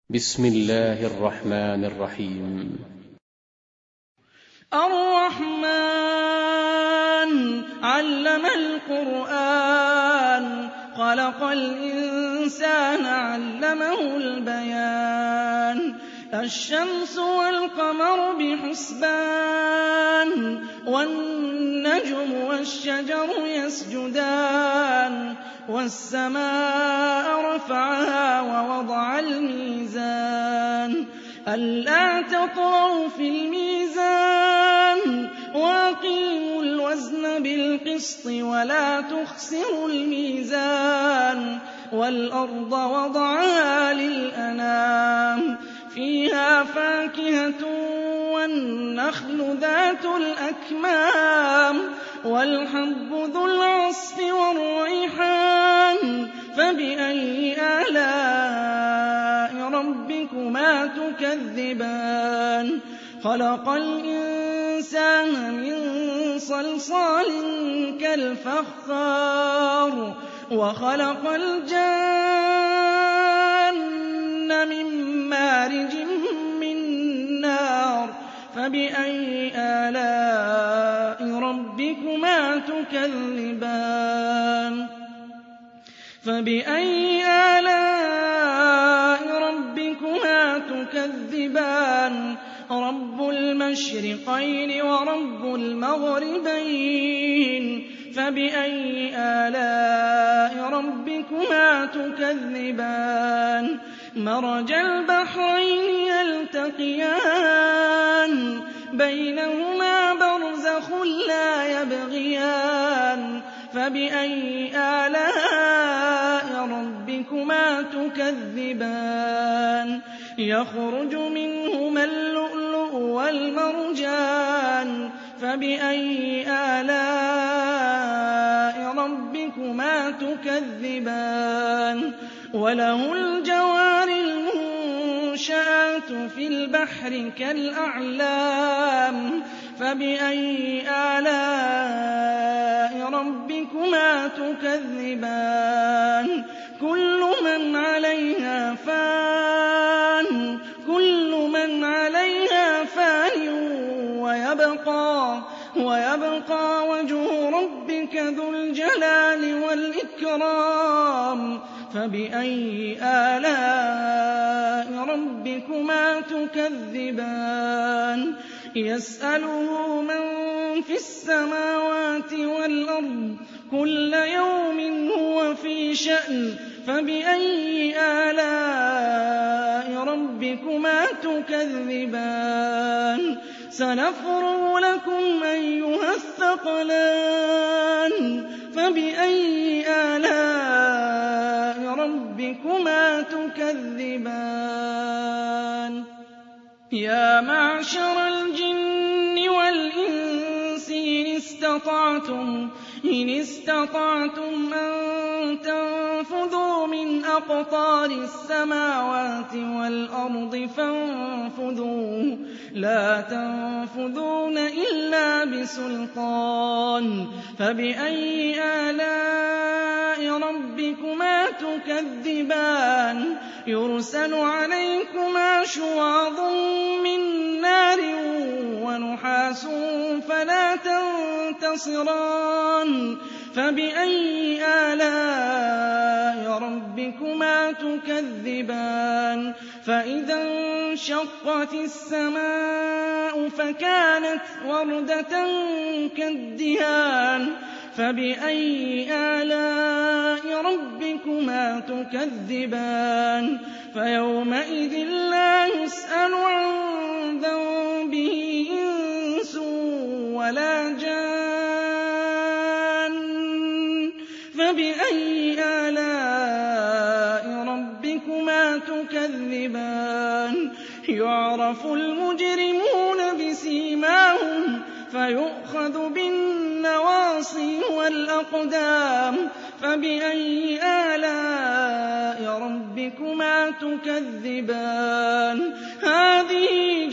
بسم الله الرحمن الرحيم. الرحمن علم القرآن خلق الإنسان علمه البيان الشمس والقمر بحسبان والنجم والشجر يسجدان والسماء رفعها ووضع الميزان ألا تطغوا في الميزان وأقيموا الوزن بالقسط ولا تخسروا الميزان والأرض وضعها للأنام فيها فاكهة والنخل ذات الأكمام والحب ذو العصف والريحان فبأي آلاء ربكما تكذبان خلق الإنسان من صلصال كالفخار وخلق الجان من مارج من نار فبأي آلاء ربكما تكذبان فبأي آلاء ربكما تكذبان رب المشرقين ورب المغربين فبأي آلاء ربكما تكذبان مرج البحرين يلتقيان بينهما برزخ لا يبغيان فبأي آلاء ربكما تكذبان يخرج منهما اللؤلؤ والمرجان فبأي آلاء ربكما تكذبان وله الجوار المنشآت في البحر كالأعلام فبأي آلاء ربكما تكذبان كل من عليها فان ويبقى وجه ربك ذو الجلال والإكرام فبأي آلاء ربكما تكذبان يسأله من في السماوات والأرض كل يوم هو في شأن فبأي آلاء ربكما تكذبان سنفرغ لكم أيها الثقلان فبأي آلاء ربكما تكذبان يا معشر الجن والإنس إن استطعتم أن تنفذوا من أقطار السماوات والأرض فانفذوا لا تنفذون إلا بسلطان فبأي آلاء ربكما تكذبان يرسل عليكما شواظ من نار ونحاس فلا تنتصران فبأي آلاء ربكما تكذبان فإذا انشقت السماء فكانت وردة كالدهان فبأي آلاء ربكما تكذبان فيومئذ لا يسأل عن ذنبه إنس ولا جان فبأي آلاء ربكما تكذبان يعرف المجرمون بسيماهم فيؤخذ بالنواصي والأقدام فبأي آلاء ربكما تكذبان هذه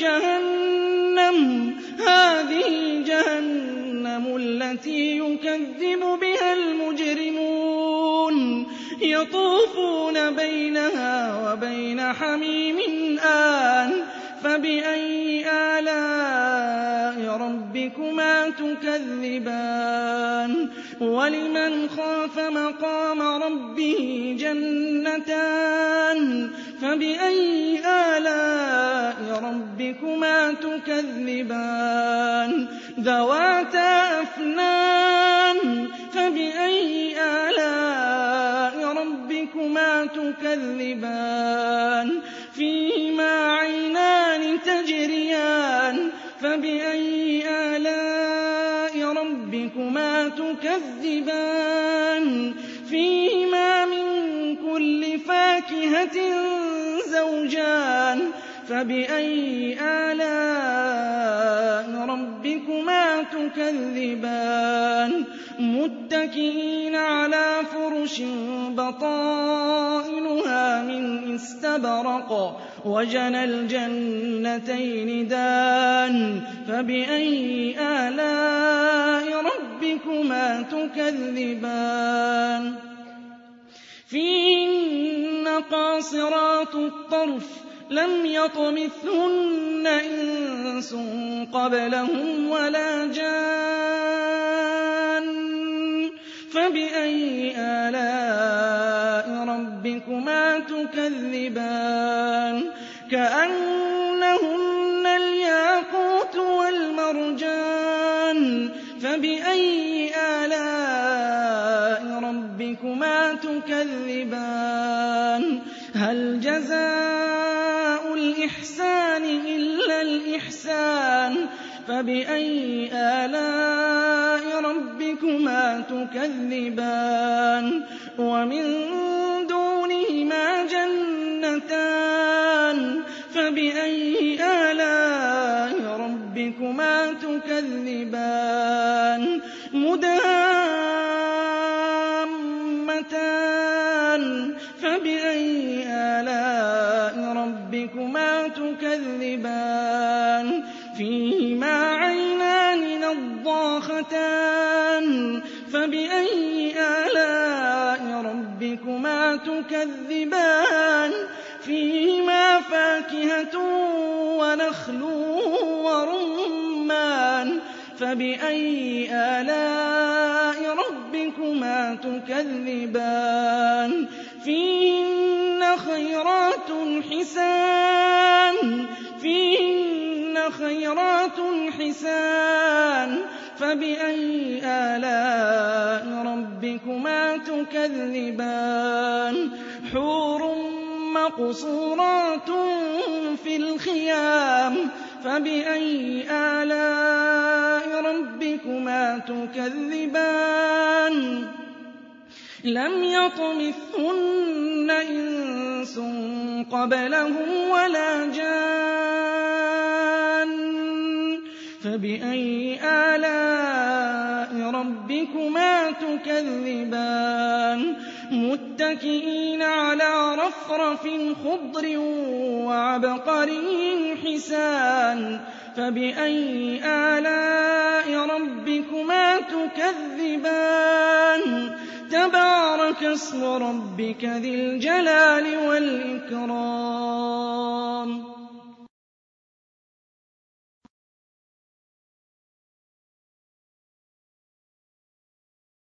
جهنم التي يكذب بها المجرمون يطوفون بينها وبين حَمِيمٍ آنٍ فَبِأَيِّ آلَاءِ رَبِّكُمَا تُكَذِّبَانِ وَلِمَنْ خَافَ مَقَامَ رَبِّهِ جَنَّتَانِ فَبِأَيِّ آلَاءِ رَبِّكُمَا تُكَذِّبَانِ ذَوَاتَا أَفْنَانٍ فَبِأَيِّ آلَاءِ رَبِّكُمَا تُكَذِّبَانِ فِيهِمَا عَيْنَانِ تَجْرِيَانِ فَبِأَيِّ آلَاءِ رَبِّكُمَا تُكَذِّبَانِ فِيهِمَا مِن كُلِّ فَاكِهَةٍ زَوْجَانِ فَبِأَيِّ آلَاءِ رَبِّكُمَا تُكَذِّبَانِ مُتَّكِئِينَ عَلَىٰ فُرُشٍ بَطَائِنُهَا مِنْ إِسْتَبْرَقٍ وَجَنَى الْجَنَّتَيْنِ دَانٍ فَبِأَيِّ آلَاءِ رَبِّكُمَا تُكَذِّبَانِ فِيهِنَّ قَاصِرَاتُ الطَّرْفِ لَمْ يَطْمِثْهُنَّ إِنسٌ قَبْلَهُمْ وَلَا جَانٌّ فَبِأَيِّ آلَاءِ رَبِّكُمَا تُكَذِّبَانِ كَأَنَّهُنَّ الْيَاقُوتُ وَالْمَرْجَانُ فَبِأَيِّ آلَاءِ رَبِّكُمَا تُكَذِّبَانِ هَلْ جَزَاءُ الْإِحْسَانِ إِلَّا الْإِحْسَانُ فَبِأَيِّ آلَاءِ رَبِّكُمَا تُكَذِّبَانِ وَمِن دُونِهِمَا جَنَّتَانِ فَبِأَيِّ آلَاءِ رَبِّكُمَا تُكَذِّبَانِ مُدْهَامَّتَانِ فَبِأَيِّ آلَاءِ رَبِّكُمَا تُكَذِّبَانِ فِيهِمَا عَيْنَانِ نَضَّاخَتَانِ فَبِأَيِّ آلَاءِ رَبِّكُمَا تُكَذِّبَانِ فِيهِمَا فَاكِهَةٌ وَنَخْلٌ وَرُمَّانٌ فَبِأَيِّ آلَاءِ رَبِّكُمَا تُكَذِّبَانِ فِيهِنَّ خَيْرَاتٌ حِسَانٌ فَبِأَيِّ آلَاءِ رَبِّكُمَا تُكَذِّبَانِ حُورٌ مَّقْصُورَاتٌ فِي الْخِيَامِ فَبِأَيِّ آلَاءِ رَبِّكُمَا تُكَذِّبَانِ لَمْ يَطْمِثْهُنَّ إِنسٌ قَبْلَهُمْ وَلَا جَانٌّ فَبِأَيِّ آلَاءِ رَبِّكُمَا تُكَذِّبَانِ مُتَّكِئِينَ عَلَىٰ رَفْرَفٍ خُضْرٍ وَعَبْقَرِيٍّ حِسَانٍ فَبِأَيِّ آلَاءِ رَبِّكُمَا تُكَذِّبَانِ تَبَارَكَ اسْمُ رَبِّكَ ذِي الْجَلَالِ وَالْإِكْرَامِ